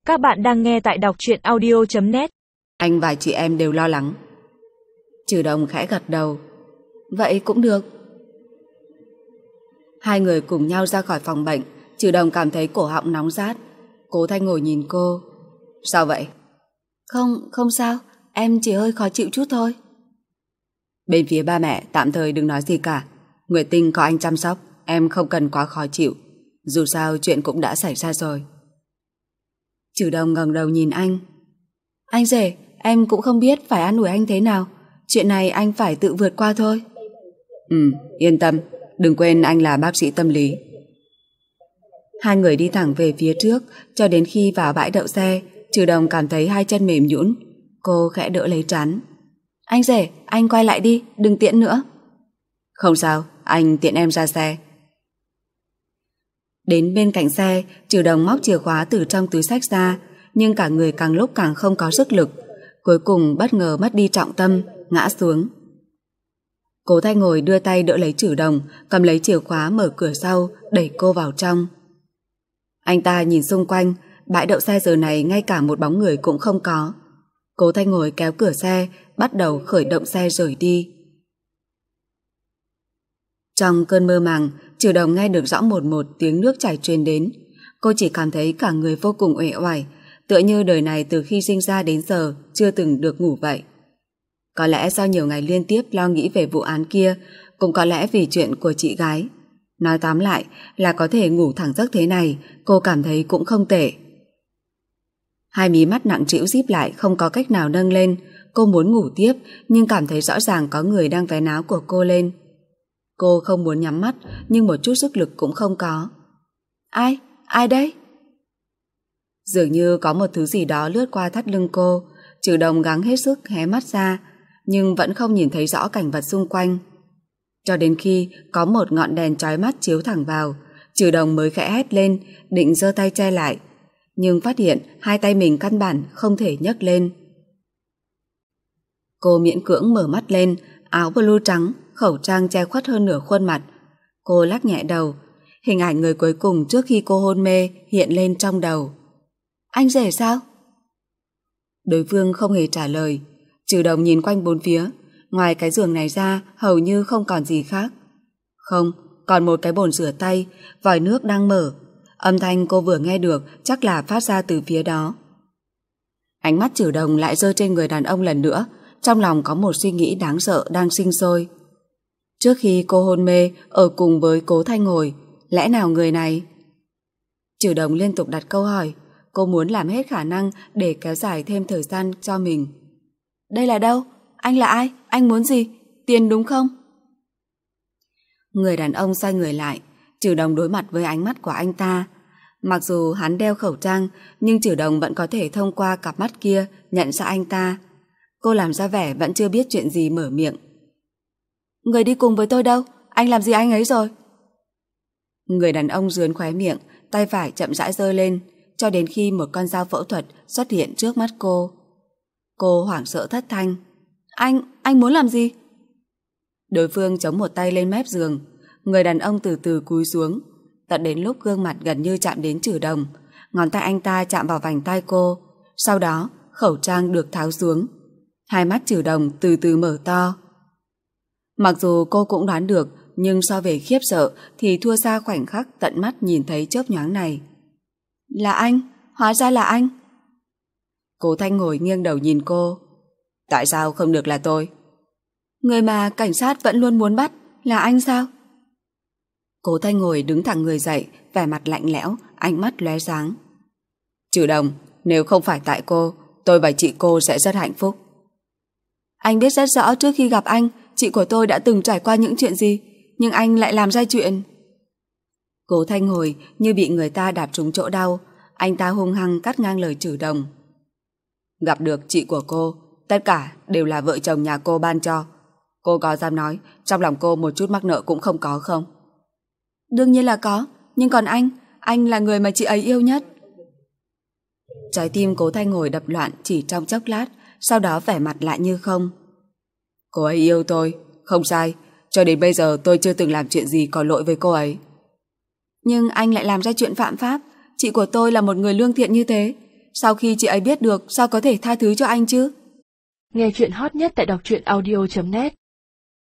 Các bạn đang nghe tại đọc truyện audio.net. Anh và chị em đều lo lắng. Trừ Đồng khẽ gật đầu. Vậy cũng được. Hai người cùng nhau ra khỏi phòng bệnh. Trừ Đồng cảm thấy cổ họng nóng rát. Cố Thanh ngồi nhìn cô. Sao vậy? Không sao. Em chỉ hơi khó chịu chút thôi. Bên phía ba mẹ tạm thời đừng nói gì cả. Nguyệt Tinh có anh chăm sóc, em không cần quá khó chịu. Dù sao chuyện cũng đã xảy ra rồi. Trừ Đồng ngẩng đầu nhìn anh. Anh rể, em cũng không biết phải an ủi anh thế nào. Chuyện này anh phải tự vượt qua thôi. Yên tâm. Đừng quên anh là bác sĩ tâm lý. Hai người đi thẳng về phía trước cho đến khi vào bãi đậu xe. Trừ Đồng cảm thấy hai chân mềm nhũn. Cô khẽ đỡ lấy trán. Anh rể, anh quay lại đi, đừng tiễn nữa. Không sao, anh tiện em ra xe. Đến bên cạnh xe, Trừ Đồng móc chìa khóa từ trong túi xách ra, nhưng cả người càng lúc càng không có sức lực. Cuối cùng bất ngờ mất đi trọng tâm, ngã xuống. Cố Thanh ngồi đưa tay đỡ lấy Trừ Đồng, cầm lấy chìa khóa mở cửa sau, đẩy cô vào trong. Anh ta nhìn xung quanh, bãi đậu xe giờ này ngay cả một bóng người cũng không có. Cố Thanh ngồi kéo cửa xe, bắt đầu khởi động xe rời đi. Trong cơn mơ màng, Trừ Đồng nghe được rõ một tiếng nước chảy truyền đến. Cô chỉ cảm thấy cả người vô cùng uể oải, tựa như đời này từ khi sinh ra đến giờ chưa từng được ngủ vậy. Có lẽ sau nhiều ngày liên tiếp lo nghĩ về vụ án kia, cũng có lẽ vì chuyện của chị gái. Nói tóm lại là có thể ngủ thẳng giấc thế này, cô cảm thấy cũng không tệ. Hai mí mắt nặng trĩu díp lại không có cách nào nâng lên. Cô muốn ngủ tiếp nhưng cảm thấy rõ ràng có người đang vén áo của cô lên. Cô không muốn nhắm mắt nhưng một chút sức lực cũng không có. Ai? Ai đấy? Dường như có một thứ gì đó lướt qua thắt lưng cô. Trừ Đồng gắng hết sức hé mắt ra nhưng vẫn không nhìn thấy rõ cảnh vật xung quanh. Cho đến khi có một ngọn đèn chói mắt chiếu thẳng vào, Trừ Đồng mới khẽ hét lên, định giơ tay che lại, nhưng phát hiện hai tay mình căn bản không thể nhấc lên. Cô miễn cưỡng mở mắt lên, áo blue trắng, khẩu trang che khuất hơn nửa khuôn mặt. Cô lắc nhẹ đầu, hình ảnh người cuối cùng trước khi cô hôn mê hiện lên trong đầu. Anh rể sao? Đối phương không hề trả lời. Trừ Đồng nhìn quanh bốn phía, ngoài cái giường này ra hầu như không còn gì khác. Không, còn một cái bồn rửa tay, vòi nước đang mở. Âm thanh cô vừa nghe được chắc là phát ra từ phía đó. Ánh mắt Trừ Đồng lại rơi trên người đàn ông lần nữa. Trong lòng có một suy nghĩ đáng sợ đang sinh sôi. Trước khi cô hôn mê ở cùng với Cố Thanh ngồi, lẽ nào người này? Trừ Đồng liên tục đặt câu hỏi. Cô muốn làm hết khả năng để kéo dài thêm thời gian cho mình. Đây là đâu? Anh là ai? Anh muốn gì? Tiền đúng không? Người đàn ông xoay người lại. Trừ Đồng đối mặt với ánh mắt của anh ta. Mặc dù hắn đeo khẩu trang nhưng Trừ Đồng vẫn có thể thông qua cặp mắt kia nhận ra anh ta. Cô làm ra vẻ vẫn chưa biết chuyện gì mở miệng. Người đi cùng với tôi đâu? Anh làm gì anh ấy rồi? Người đàn ông rướn khóe miệng, tay phải chậm rãi giơ lên cho đến khi một con dao phẫu thuật xuất hiện trước mắt cô. Cô hoảng sợ thất thanh. Anh muốn làm gì? Đối phương chống một tay lên mép giường. Người đàn ông từ từ cúi xuống, tận đến lúc gương mặt gần như chạm đến Trừ Đồng. Ngón tay anh ta chạm vào vành tai cô. Sau đó khẩu trang được tháo xuống. Hai mắt Trừ Đồng từ từ mở to. Mặc dù cô cũng đoán được, nhưng so về khiếp sợ thì thua xa khoảnh khắc tận mắt nhìn thấy chớp nhoáng này. Là anh? Hóa ra là anh. Cố Thanh ngồi nghiêng đầu nhìn cô. Tại sao không được là tôi? Người mà cảnh sát vẫn luôn muốn bắt là anh sao? Cố Thanh ngồi đứng thẳng người dậy, vẻ mặt lạnh lẽo, ánh mắt lóe sáng. Trừ Đồng, nếu không phải tại cô, tôi và chị cô sẽ rất hạnh phúc. Anh biết rất rõ trước khi gặp anh, chị của tôi đã từng trải qua những chuyện gì, nhưng anh lại làm ra chuyện. Cố Thanh ngồi như bị người ta đạp trúng chỗ đau. Anh ta hung hăng cắt ngang lời Trừ Đồng. Gặp được chị của cô, tất cả đều là vợ chồng nhà cô ban cho. Cô có dám nói trong lòng cô một chút mắc nợ cũng không có không? Đương nhiên là có, nhưng còn anh là người mà chị ấy yêu nhất. Trái tim Cố Thanh ngồi đập loạn chỉ trong chốc lát, sau đó vẻ mặt lại như không. Cô ấy yêu tôi, không sai. Cho đến bây giờ tôi chưa từng làm chuyện gì có lỗi với cô ấy. Nhưng anh lại làm ra chuyện phạm pháp. Chị của tôi là một người lương thiện như thế. sau khi chị ấy biết được sao có thể tha thứ cho anh chứ? Nghe chuyện hot nhất tại đọc truyện audio.net